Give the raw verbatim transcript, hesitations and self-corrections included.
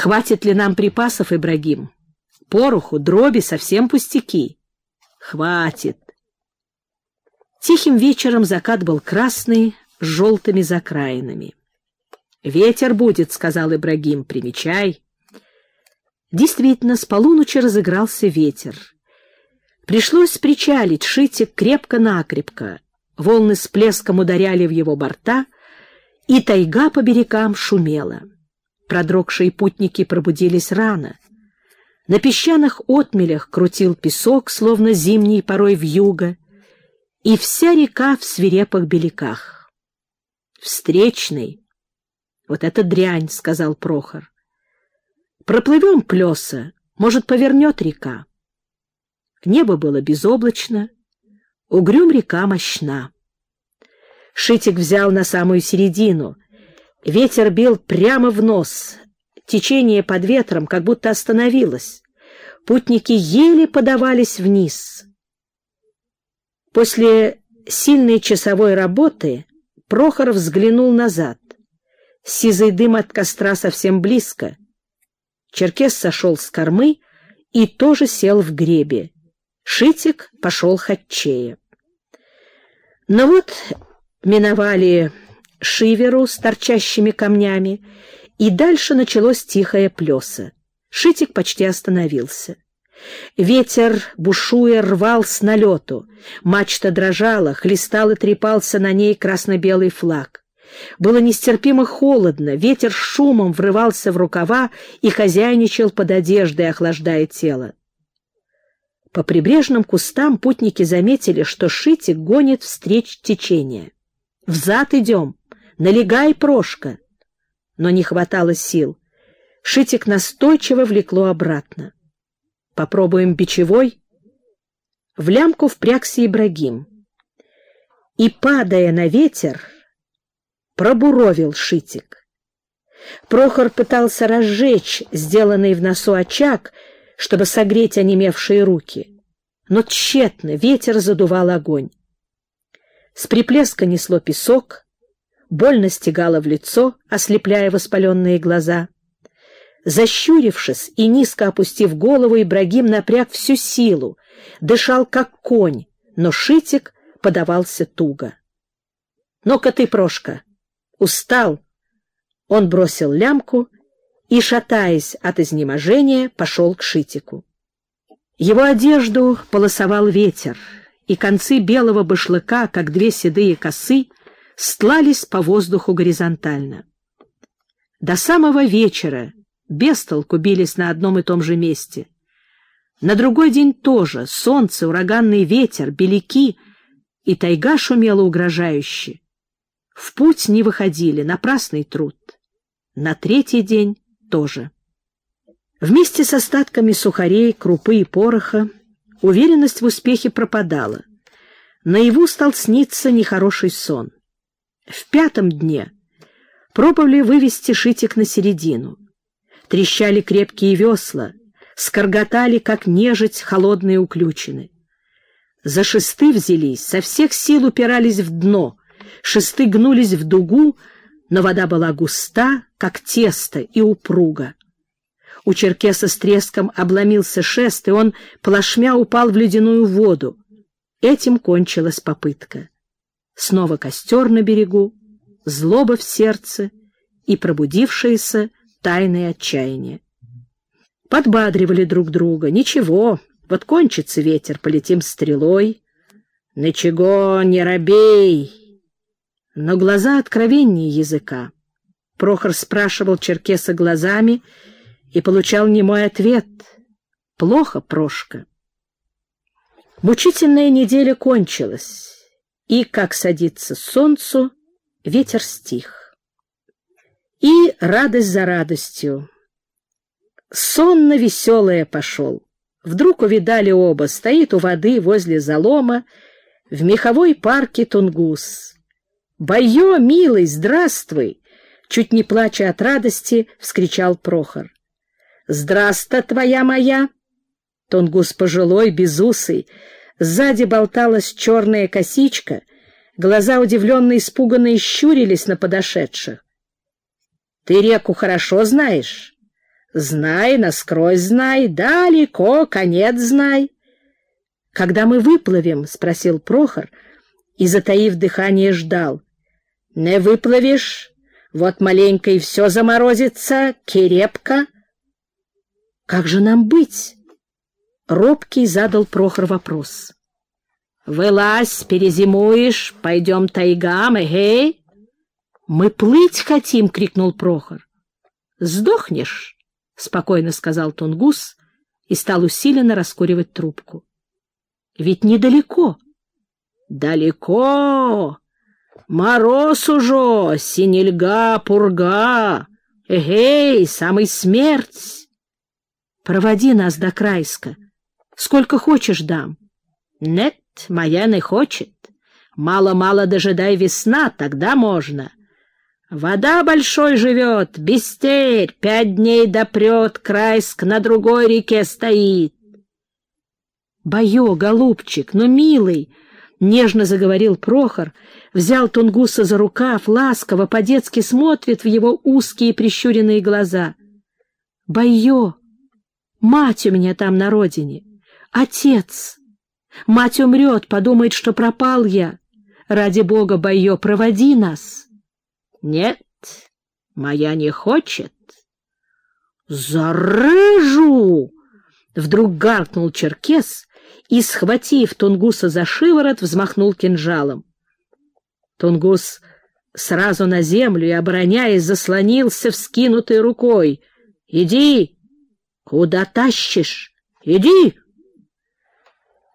Хватит ли нам припасов, Ибрагим? Пороху, дроби — совсем пустяки. Хватит. Тихим вечером закат был красный, с желтыми закраинами. «Ветер будет», — сказал Ибрагим, — «примечай». Действительно, с полуночи разыгрался ветер. Пришлось причалить Шитик крепко-накрепко. Волны с плеском ударяли в его борта, и тайга по берегам шумела. Продрогшие путники пробудились рано. На песчаных отмелях крутил песок, словно зимний порой вьюга, и вся река в свирепых беляках. «Встречный! Вот это дрянь!» — сказал Прохор. «Проплывем плеса, может, повернет река». Небо было безоблачно, угрюм река мощна. Шитик взял на самую середину. Ветер бил прямо в нос. Течение под ветром как будто остановилось. Путники еле подавались вниз. После сильной часовой работы Прохор взглянул назад. Сизый дым от костра совсем близко. Черкес сошел с кормы и тоже сел в гребе. Шитик пошел хатчея. Но вот миновали шиверу с торчащими камнями, и дальше началось тихое плеса. Шитик почти остановился. Ветер, бушуя, рвал с налету. Мачта дрожала, хлестал и трепался на ней красно-белый флаг. Было нестерпимо холодно, ветер шумом врывался в рукава и хозяйничал под одеждой, охлаждая тело. По прибрежным кустам путники заметили, что Шитик гонит встреч течения. «Взад идем! Налегай, Прошка!» Но не хватало сил. Шитик настойчиво влекло обратно. «Попробуем бичевой?» В лямку впрягся Ибрагим. И, падая на ветер, пробуровил Шитик. Прохор пытался разжечь сделанный в носу очаг, чтобы согреть онемевшие руки. Но тщетно, ветер задувал огонь. С приплеска несло песок, больно стегало в лицо, ослепляя воспаленные глаза. Защурившись и низко опустив голову, Ибрагим напряг всю силу, дышал как конь, но Шитик подавался туго. «Ну-ка ты, Прошка, устал!» Он бросил лямку и, шатаясь от изнеможения, пошел к Шитику. Его одежду полосовал ветер, и концы белого башлыка, как две седые косы, стлались по воздуху горизонтально. До самого вечера без толку бились на одном и том же месте. На другой день тоже солнце, ураганный ветер, беляки, и тайга шумела угрожающе. В путь не выходили, напрасный труд. На третий день тоже. Вместе с остатками сухарей, крупы и пороха уверенность в успехе пропадала. Наяву стал сниться нехороший сон. В пятом дне пробовали вывести Шитик на середину. Трещали крепкие весла, скорготали, как нежить, холодные уключины. За шесты взялись, со всех сил упирались в дно, шесты гнулись в дугу, но вода была густа, как тесто, и упруга. У черкеса с треском обломился шест, и он плашмя упал в ледяную воду. Этим кончилась попытка. Снова костер на берегу, злоба в сердце и пробудившееся тайное отчаяние. Подбадривали друг друга. «Ничего, вот кончится ветер, полетим стрелой». «Ничего, не робей». Но глаза откровеннее языка. Прохор спрашивал черкеса глазами и получал немой ответ: «Плохо, Прошка». Мучительная неделя кончилась, и, как садится солнцу, ветер стих. И радость за радостью. Сонно-веселая пошел. Вдруг увидали оба, стоит у воды возле залома в меховой парке тунгус. «Байо, милый, здравствуй!» Чуть не плача от радости, вскричал Прохор. «Здравствуй, твоя моя!» Тунгус пожилой, безусый, сзади болталась черная косичка, глаза удивленно испуганно щурились на подошедших. «Ты реку хорошо знаешь?» Знай, насквозь знай, далеко, конец знай. — Когда мы выплывем? — спросил Прохор и, затаив дыхание, ждал. — Не выплывешь, вот маленько и все заморозится, крепко. — Как же нам быть? — робкий задал Прохор вопрос. — Вылазь, перезимуешь, пойдем тайгам, эгей. — Мы плыть хотим! — крикнул Прохор. — Сдохнешь! — спокойно сказал Тунгус и стал усиленно раскуривать трубку. — Ведь недалеко. — Далеко! Мороз уже, синельга, пурга. Эгей, самый смерть! Проводи нас до Крайска. Сколько хочешь дам. Нет, моя не хочет. Мало-мало дожидай весна, тогда можно. Вода большой живет, бестерь, пять дней допрет, Крайск на другой реке стоит. Байо, голубчик, ну, милый, — нежно заговорил Прохор, взял Тунгуса за рукав, ласково, по-детски смотрит в его узкие прищуренные глаза. Байо, мать у меня там на родине, отец. Мать умрет, подумает, что пропал я. Ради бога, Байо, проводи нас. Нет, моя не хочет. Зарыжу! Вдруг гаркнул черкес и, схватив Тунгуса за шиворот, взмахнул кинжалом. Тунгус сразу на землю и, обороняясь, заслонился вскинутой рукой. — Иди! Куда тащишь? Иди!